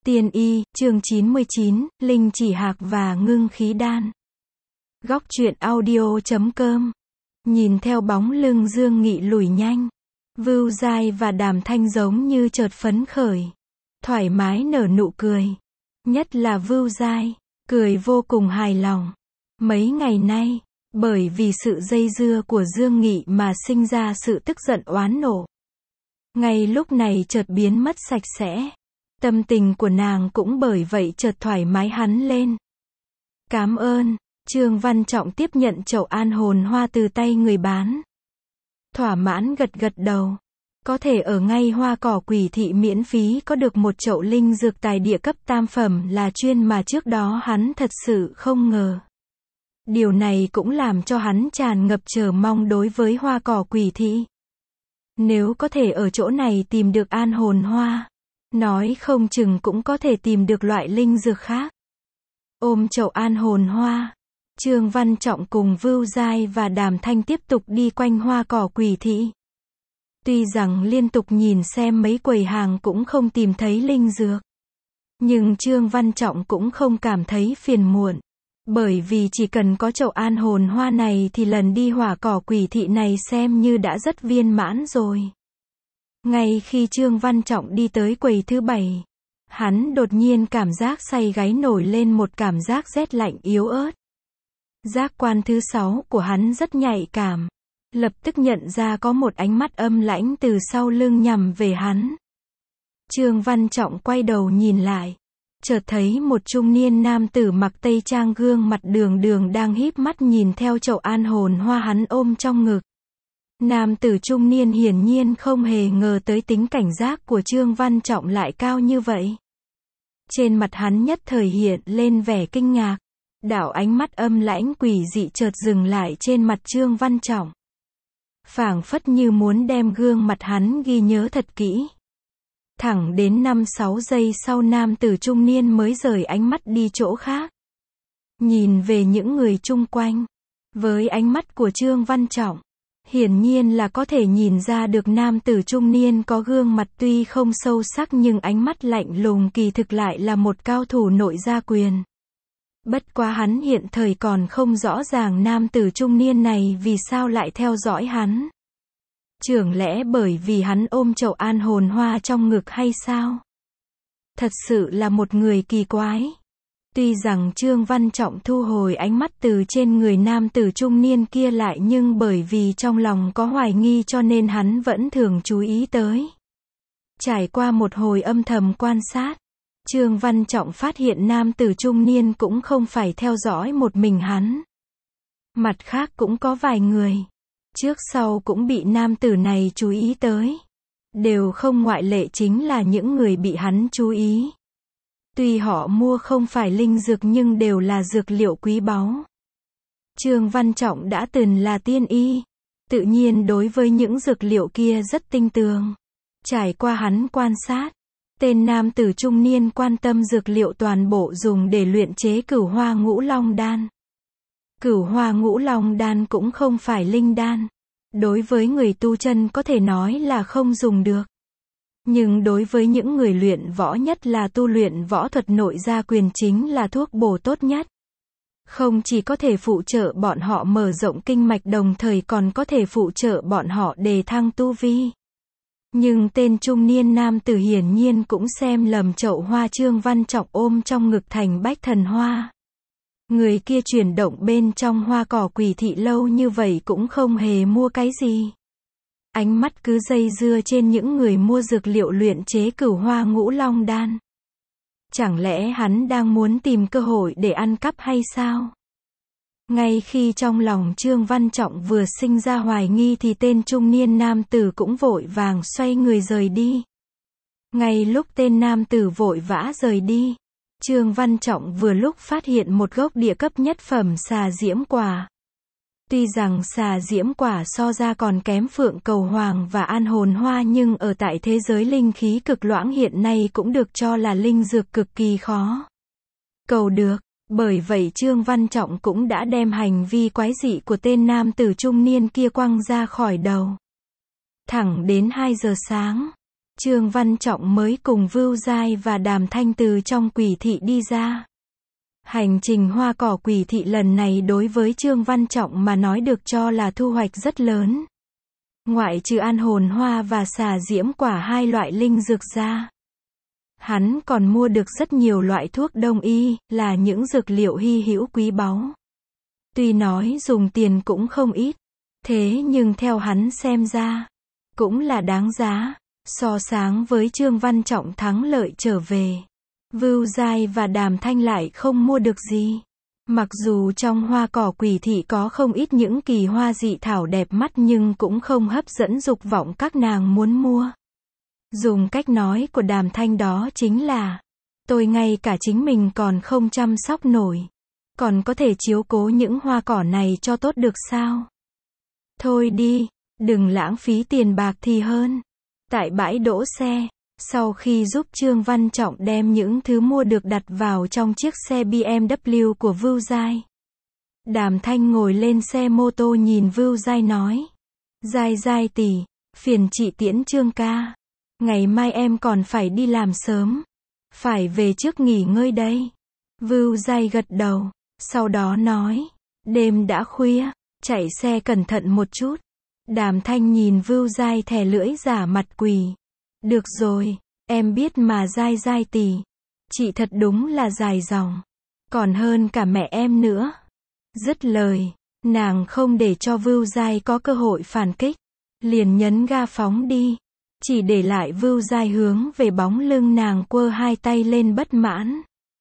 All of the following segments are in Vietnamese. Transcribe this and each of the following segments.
Tiên y, chương 99, Linh chỉ hạc và ngưng khí đan. Góc truyện audio.com. Nhìn theo bóng lưng Dương Nghị lùi nhanh, Vưu Giai và Đàm Thanh giống như chợt phấn khởi, thoải mái nở nụ cười. Nhất là Vưu Giai, cười vô cùng hài lòng. Mấy ngày nay, bởi vì sự dây dưa của Dương Nghị mà sinh ra sự tức giận oán nộ. Ngay lúc này chợt biến mất sạch sẽ. Tâm tình của nàng cũng bởi vậy chợt thoải mái hẳn lên. Cảm ơn. Trương Văn Trọng tiếp nhận chậu an hồn hoa từ tay người bán. Thỏa mãn gật gật đầu. Có thể ở ngay Hoa Cỏ Quỷ Thị miễn phí có được một chậu linh dược tài địa cấp tam phẩm là chuyên mà trước đó hắn thật sự không ngờ. Điều này cũng làm cho hắn tràn ngập chờ mong đối với Hoa Cỏ Quỷ Thị. Nếu có thể ở chỗ này tìm được an hồn hoa, nói không chừng cũng có thể tìm được loại linh dược khác. Ôm chậu an hồn hoa, Trương Văn Trọng cùng Vưu Giai và Đàm Thanh tiếp tục đi quanh Hoa Cỏ Quỷ Thị. Tuy rằng liên tục nhìn xem mấy quầy hàng cũng không tìm thấy linh dược, nhưng Trương Văn Trọng cũng không cảm thấy phiền muộn. Bởi vì chỉ cần có chậu an hồn hoa này thì lần đi Hoa Cỏ Quỷ Thị này xem như đã rất viên mãn rồi. Ngay khi Trương Văn Trọng đi tới quầy thứ 7, hắn đột nhiên cảm giác say gáy nổi lên một cảm giác rét lạnh yếu ớt. Giác quan thứ 6 của hắn rất nhạy cảm, lập tức nhận ra có một ánh mắt âm lãnh từ sau lưng nhằm về hắn. Trương Văn Trọng quay đầu nhìn lại, chợt thấy một trung niên nam tử mặc tây trang gương mặt đường đường đang híp mắt nhìn theo chậu an hồn hoa hắn ôm trong ngực. Nam tử trung niên hiển nhiên không hề ngờ tới tính cảnh giác của Trương Văn Trọng lại cao như vậy. Trên mặt hắn nhất thời hiện lên vẻ kinh ngạc. Đạo ánh mắt âm lãnh quỷ dị chợt dừng lại trên mặt Trương Văn Trọng. Phảng phất như muốn đem gương mặt hắn ghi nhớ thật kỹ. Thẳng đến 5-6 giây sau nam tử trung niên mới rời ánh mắt đi chỗ khác. Nhìn về những người chung quanh. Với ánh mắt của Trương Văn Trọng, hiển nhiên là có thể nhìn ra được nam tử trung niên có gương mặt tuy không sâu sắc nhưng ánh mắt lạnh lùng kỳ thực lại là một cao thủ nội gia quyền. Bất quá hắn hiện thời còn không rõ ràng nam tử trung niên này vì sao lại theo dõi hắn. Chẳng lẽ bởi vì hắn ôm chậu an hồn hoa trong ngực hay sao? Thật sự là một người kỳ quái. Tuy rằng Trương Văn Trọng thu hồi ánh mắt từ trên người nam tử trung niên kia lại nhưng bởi vì trong lòng có hoài nghi cho nên hắn vẫn thường chú ý tới. Trải qua một hồi âm thầm quan sát, Trương Văn Trọng phát hiện nam tử trung niên cũng không phải theo dõi một mình hắn. Mặt khác cũng có vài người, trước sau cũng bị nam tử này chú ý tới. Đều không ngoại lệ chính là những người bị hắn chú ý. Tuy họ mua không phải linh dược nhưng đều là dược liệu quý báu. Trương Văn Trọng đã từng là tiên y, tự nhiên đối với những dược liệu kia rất tinh tường. Trải qua hắn quan sát, tên nam tử trung niên quan tâm dược liệu toàn bộ dùng để luyện chế Cửu Hoa Ngũ Long Đan. Cửu Hoa Ngũ Long Đan cũng không phải linh đan. Đối với người tu chân có thể nói là không dùng được. Nhưng đối với những người luyện võ nhất là tu luyện võ thuật nội gia quyền chính là thuốc bổ tốt nhất. Không chỉ có thể phụ trợ bọn họ mở rộng kinh mạch đồng thời còn có thể phụ trợ bọn họ đề thăng tu vi. Nhưng tên trung niên nam tử hiển nhiên cũng xem lầm chậu hoa Trương Văn Trọng ôm trong ngực thành Bách Thần Hoa. Người kia chuyển động bên trong Hoa Cỏ Quỷ Thị lâu như vậy cũng không hề mua cái gì. Ánh mắt cứ dây dưa trên những người mua dược liệu luyện chế Cửu Hoa Ngũ Long Đan. Chẳng lẽ hắn đang muốn tìm cơ hội để ăn cắp hay sao? Ngay khi trong lòng Trương Văn Trọng vừa sinh ra hoài nghi thì tên trung niên nam tử cũng vội vàng xoay người rời đi. Ngay lúc tên nam tử vội vã rời đi, Trương Văn Trọng vừa lúc phát hiện một gốc địa cấp nhất phẩm xà diễm quả. Tuy rằng xà diễm quả so ra còn kém phượng cầu hoàng và an hồn hoa nhưng ở tại thế giới linh khí cực loãng hiện nay cũng được cho là linh dược cực kỳ khó cầu được. Bởi vậy Trương Văn Trọng cũng đã đem hành vi quái dị của tên nam tử trung niên kia quăng ra khỏi đầu. Thẳng đến 2 giờ sáng, Trương Văn Trọng mới cùng Vưu Giai và Đàm Thanh từ trong Quỷ thị đi ra. Hành trình hoa cỏ Quỷ thị lần này đối với Trương Văn Trọng mà nói được cho là thu hoạch rất lớn. Ngoại trừ an hồn hoa và xà diễm quả, hai loại linh dược ra, hắn còn mua được rất nhiều loại thuốc đông y, là những dược liệu hy hữu quý báu. Tuy nói dùng tiền cũng không ít, thế nhưng theo hắn xem ra, cũng là đáng giá. So sánh với Trương Văn Trọng thắng lợi trở về, Vưu Giai và Đàm Thanh lại không mua được gì. Mặc dù trong hoa cỏ Quỷ thị có không ít những kỳ hoa dị thảo đẹp mắt nhưng cũng không hấp dẫn dục vọng các nàng muốn mua. Dùng cách nói của Đàm Thanh đó chính là, tôi ngay cả chính mình còn không chăm sóc nổi, còn có thể chiếu cố những hoa cỏ này cho tốt được sao? Thôi đi, đừng lãng phí tiền bạc thì hơn. Tại bãi đỗ xe, sau khi giúp Trương Văn Trọng đem những thứ mua được đặt vào trong chiếc xe BMW của Vưu Giai, Đàm Thanh ngồi lên xe mô tô nhìn Vưu Giai nói, Giai tỷ, phiền chị tiễn Trương ca. Ngày mai em còn phải đi làm sớm, phải về trước nghỉ ngơi đây. Vưu Giai gật đầu, sau đó nói, đêm đã khuya, chạy xe cẩn thận một chút. Đàm Thanh nhìn Vưu Giai thè lưỡi giả mặt quỷ. Được rồi, em biết mà Giai tỷ, chị thật đúng là dài dòng, còn hơn cả mẹ em nữa. Dứt lời, nàng không để cho Vưu Giai có cơ hội phản kích, liền nhấn ga phóng đi, chỉ để lại Vưu Giai hướng về bóng lưng nàng quơ hai tay lên bất mãn.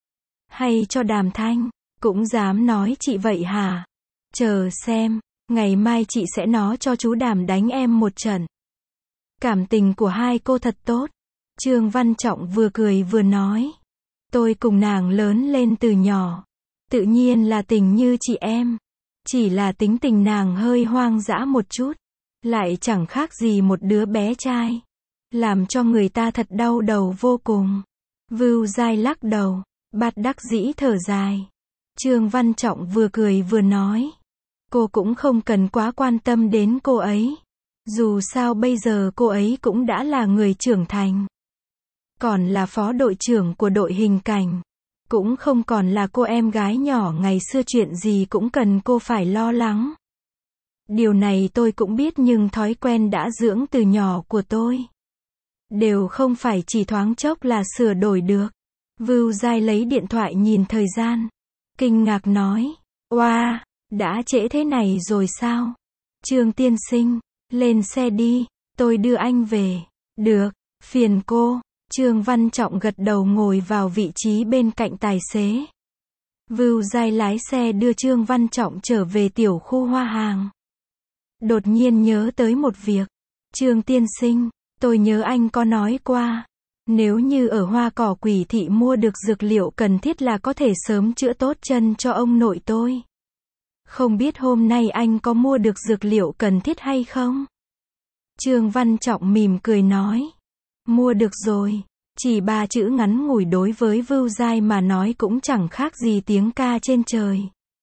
Hay cho Đàm Thanh, cũng dám nói chị vậy hả? Chờ xem, ngày mai chị sẽ nói cho chú Đàm đánh em một trận. Cảm tình của hai cô thật tốt. Trương Văn Trọng vừa cười vừa nói, tôi cùng nàng lớn lên từ nhỏ, tự nhiên là tình như chị em. Chỉ là tính tình nàng hơi hoang dã một chút, lại chẳng khác gì một đứa bé trai, làm cho người ta thật đau đầu vô cùng. Vưu Giai lắc đầu, bất đắc dĩ thở dài. Trương Văn Trọng vừa cười vừa nói, cô cũng không cần quá quan tâm đến cô ấy. Dù sao bây giờ cô ấy cũng đã là người trưởng thành, còn là phó đội trưởng của đội hình cảnh, cũng không còn là cô em gái nhỏ ngày xưa chuyện gì cũng cần cô phải lo lắng. Điều này tôi cũng biết nhưng thói quen đã dưỡng từ nhỏ của tôi, đều không phải chỉ thoáng chốc là sửa đổi được. Vưu Giai lấy điện thoại nhìn thời gian, kinh ngạc nói, oa, đã trễ thế này rồi sao? Trương tiên sinh, lên xe đi, tôi đưa anh về. Được, phiền cô. Trương Văn Trọng gật đầu ngồi vào vị trí bên cạnh tài xế. Vưu Giai lái xe đưa Trương Văn Trọng trở về tiểu khu hoa hàng. Đột nhiên nhớ tới một việc. Trương tiên sinh, tôi nhớ anh có nói qua, nếu như ở hoa cỏ Quỷ thị mua được dược liệu cần thiết là có thể sớm chữa tốt chân cho ông nội tôi. Không biết hôm nay anh có mua được dược liệu cần thiết hay không? Trương Văn Trọng mỉm cười nói, mua được rồi. Chỉ 3 chữ ngắn ngủi đối với Vưu Giai mà nói cũng chẳng khác gì tiếng ca trên trời.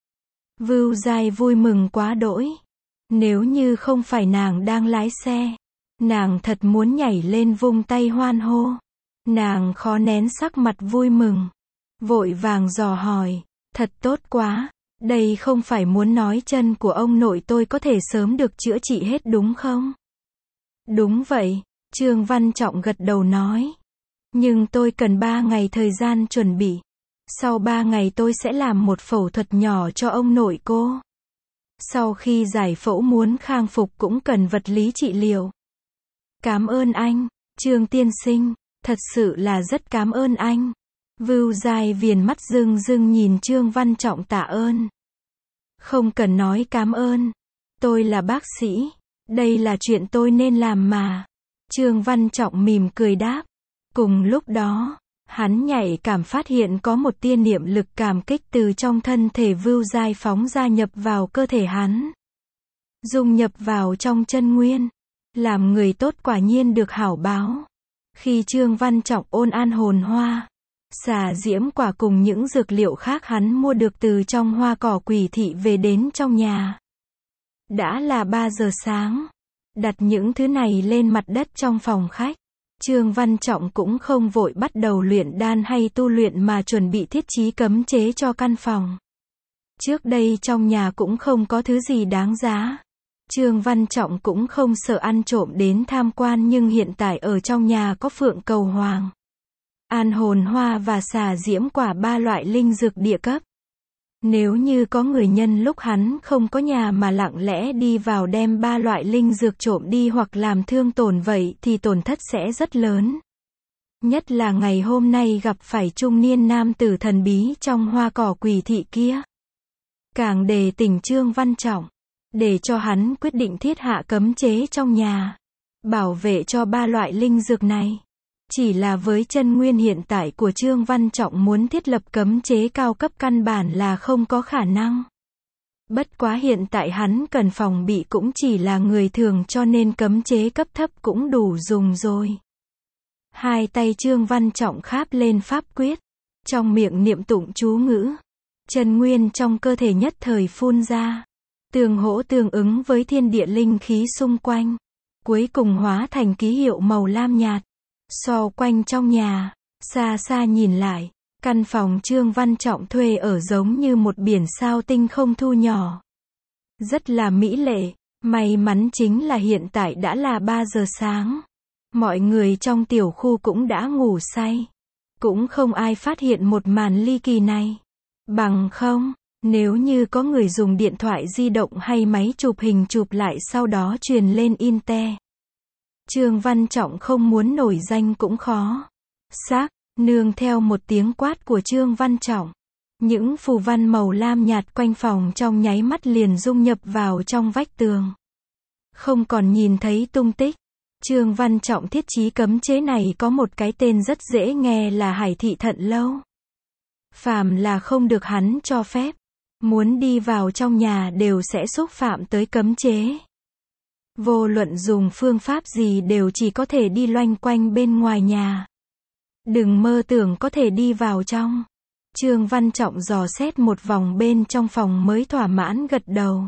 Vưu Giai vui mừng quá đỗi. Nếu như không phải nàng đang lái xe, nàng thật muốn nhảy lên vung tay hoan hô. Nàng khó nén sắc mặt vui mừng, vội vàng dò hỏi, thật tốt quá, đây không phải muốn nói chân của ông nội tôi có thể sớm được chữa trị hết đúng không? Đúng vậy, Trương Văn Trọng gật đầu nói. Nhưng tôi cần 3 ngày thời gian chuẩn bị. Sau 3 ngày tôi sẽ làm một phẫu thuật nhỏ cho ông nội cô. Sau khi giải phẫu muốn khang phục cũng cần vật lý trị liệu. Cảm ơn anh, Trương tiên sinh, thật sự là rất cảm ơn anh. Vưu Giai viền mắt rưng rưng nhìn Trương Văn Trọng tạ ơn. Không cần nói cảm ơn. Tôi là bác sĩ. Đây là chuyện tôi nên làm mà. Trương Văn Trọng mỉm cười đáp. Cùng lúc đó, hắn nhạy cảm phát hiện có một tia niệm lực cảm kích từ trong thân thể Vưu Giai phóng ra nhập vào cơ thể hắn. Dung nhập vào trong chân nguyên. Làm người tốt quả nhiên được hảo báo. Khi Trương Văn Trọng ôn an hồn hoa, xà diễm quả cùng những dược liệu khác hắn mua được từ trong hoa cỏ Quỷ thị về đến trong nhà. Đã là 3 giờ sáng. Đặt những thứ này lên mặt đất trong phòng khách. Trương Văn Trọng cũng không vội bắt đầu luyện đan hay tu luyện mà chuẩn bị thiết trí cấm chế cho căn phòng. Trước đây trong nhà cũng không có thứ gì đáng giá. Trương Văn Trọng cũng không sợ ăn trộm đến tham quan, nhưng hiện tại ở trong nhà có phượng cầu hoàng, an hồn hoa và xà diễm quả, 3 loại linh dược địa cấp. Nếu như có người nhân lúc hắn không có nhà mà lặng lẽ đi vào đem 3 loại linh dược trộm đi hoặc làm thương tổn vậy thì tổn thất sẽ rất lớn. Nhất là ngày hôm nay gặp phải trung niên nam tử thần bí trong hoa cỏ quỷ thị kia. Càng đề tỉnh Trương Văn Trọng, để cho hắn quyết định thiết hạ cấm chế trong nhà, bảo vệ cho 3 loại linh dược này. Chỉ là với chân nguyên hiện tại của Trương Văn Trọng muốn thiết lập cấm chế cao cấp căn bản là không có khả năng. Bất quá hiện tại hắn cần phòng bị cũng chỉ là người thường, cho nên cấm chế cấp thấp cũng đủ dùng rồi. Hai tay Trương Văn Trọng kháp lên pháp quyết, trong miệng niệm tụng chú ngữ. Chân nguyên trong cơ thể nhất thời phun ra, tương hỗ tương ứng với thiên địa linh khí xung quanh, cuối cùng hóa thành ký hiệu màu lam nhạt. So quanh trong nhà, xa xa nhìn lại, căn phòng Trương Văn Trọng thuê ở giống như một biển sao tinh không thu nhỏ. Rất là mỹ lệ, may mắn chính là hiện tại đã là 3 giờ sáng. Mọi người trong tiểu khu cũng đã ngủ say. Cũng không ai phát hiện một màn ly kỳ này. Bằng không, nếu như có người dùng điện thoại di động hay máy chụp hình chụp lại sau đó truyền lên Internet, Trương Văn Trọng không muốn nổi danh cũng khó. Xác, nương theo một tiếng quát của Trương Văn Trọng, những phù văn màu lam nhạt quanh phòng trong nháy mắt liền dung nhập vào trong vách tường. Không còn nhìn thấy tung tích. Trương Văn Trọng thiết trí cấm chế này có một cái tên rất dễ nghe là Hải Thị Thận Lâu. Phàm là không được hắn cho phép, muốn đi vào trong nhà đều sẽ xúc phạm tới cấm chế. Vô luận dùng phương pháp gì đều chỉ có thể đi loanh quanh bên ngoài nhà. Đừng mơ tưởng có thể đi vào trong. Trương Văn Trọng dò xét một vòng bên trong phòng mới thỏa mãn gật đầu.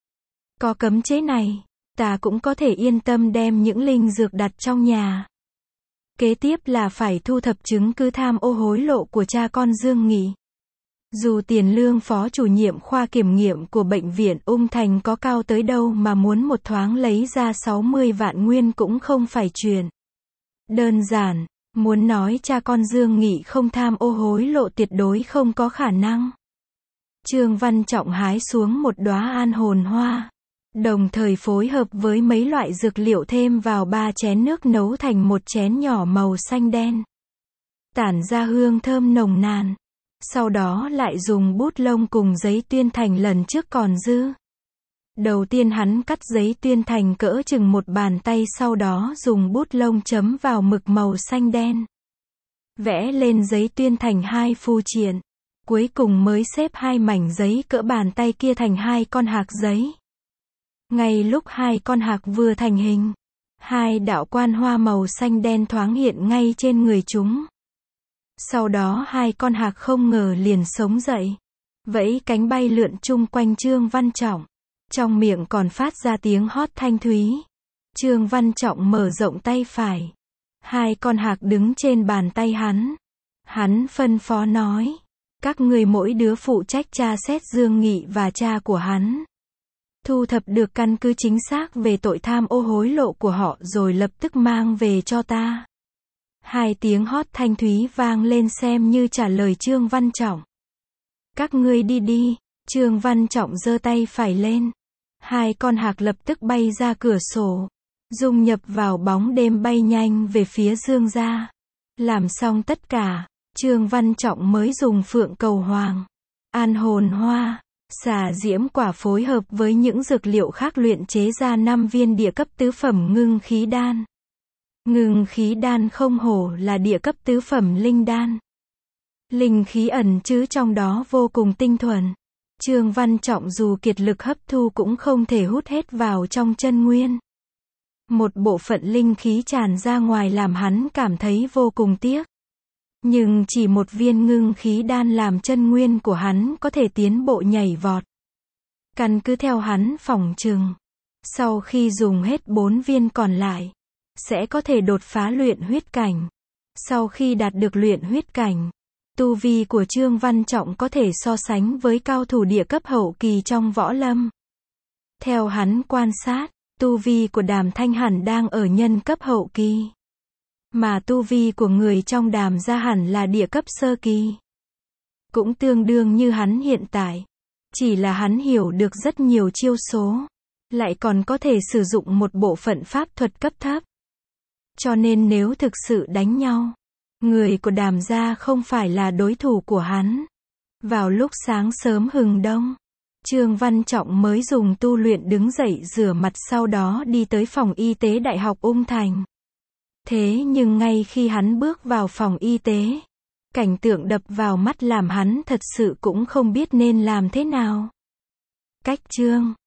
Có cấm chế này, ta cũng có thể yên tâm đem những linh dược đặt trong nhà. Kế tiếp là phải thu thập chứng cứ tham ô hối lộ của cha con Dương Nghị. Dù tiền lương phó chủ nhiệm khoa kiểm nghiệm của bệnh viện Ung Thành có cao tới đâu mà muốn một thoáng lấy ra 60 vạn nguyên cũng không phải chuyện đơn giản. Muốn nói cha con Dương Nghị không tham ô hối lộ tuyệt đối không có khả năng. Trương Văn Trọng hái xuống một đóa an hồn hoa, đồng thời phối hợp với mấy loại dược liệu thêm vào 3 chén nước nấu thành một chén nhỏ màu xanh đen, tản ra hương thơm nồng nàn. Sau đó lại dùng bút lông cùng giấy tuyên thành lần trước còn dư. Đầu tiên hắn cắt giấy tuyên thành cỡ chừng một bàn tay, sau đó dùng bút lông chấm vào mực màu xanh đen, vẽ lên giấy tuyên thành 2 phù triện. Cuối cùng mới xếp 2 mảnh giấy cỡ bàn tay kia thành 2 con hạc giấy. Ngay lúc 2 con hạc vừa thành hình, 2 đạo quan hoa màu xanh đen thoáng hiện ngay trên người chúng. Sau đó 2 con hạc không ngờ liền sống dậy, vẫy cánh bay lượn chung quanh Trương Văn Trọng, trong miệng còn phát ra tiếng hót thanh thúy. Trương Văn Trọng mở rộng tay phải, 2 con hạc đứng trên bàn tay hắn. Hắn phân phó nói, các người mỗi đứa phụ trách tra xét Dương Nghị và cha của hắn, thu thập được căn cứ chính xác về tội tham ô hối lộ của họ rồi lập tức mang về cho ta. 2 tiếng hót thanh thúy vang lên xem như trả lời Trương Văn Trọng. Các ngươi đi đi. Trương Văn Trọng giơ tay phải lên. 2 con hạc lập tức bay ra cửa sổ, dung nhập vào bóng đêm bay nhanh về phía Dương gia. Làm xong tất cả, Trương Văn Trọng mới dùng phượng cầu hoàng, an hồn hoa, xà diễm quả phối hợp với những dược liệu khác luyện chế ra 5 viên địa cấp tứ phẩm ngưng khí đan. Ngưng khí đan không hổ là địa cấp tứ phẩm linh đan. Linh khí ẩn chứa trong đó vô cùng tinh thuần. Trương Văn Trọng dù kiệt lực hấp thu cũng không thể hút hết vào trong chân nguyên. Một bộ phận linh khí tràn ra ngoài làm hắn cảm thấy vô cùng tiếc. Nhưng chỉ một viên ngưng khí đan làm chân nguyên của hắn có thể tiến bộ nhảy vọt. Căn cứ theo hắn phỏng chừng, sau khi dùng hết 4 viên còn lại, sẽ có thể đột phá luyện huyết cảnh. Sau khi đạt được luyện huyết cảnh, tu vi của Trương Văn Trọng có thể so sánh với cao thủ địa cấp hậu kỳ trong võ lâm. Theo hắn quan sát, tu vi của Đàm Thanh hẳn đang ở nhân cấp hậu kỳ. Mà tu vi của người trong Đàm gia hẳn là địa cấp sơ kỳ. Cũng tương đương như hắn hiện tại. Chỉ là hắn hiểu được rất nhiều chiêu số. Lại còn có thể sử dụng một bộ phận pháp thuật cấp thấp. Cho nên nếu thực sự đánh nhau, người của Đàm gia không phải là đối thủ của hắn. Vào lúc sáng sớm hừng đông, Trương Văn Trọng mới dùng tu luyện đứng dậy rửa mặt sau đó đi tới phòng y tế Đại học Ung Thành. Thế nhưng ngay khi hắn bước vào phòng y tế, cảnh tượng đập vào mắt làm hắn thật sự cũng không biết nên làm thế nào. Cách Trương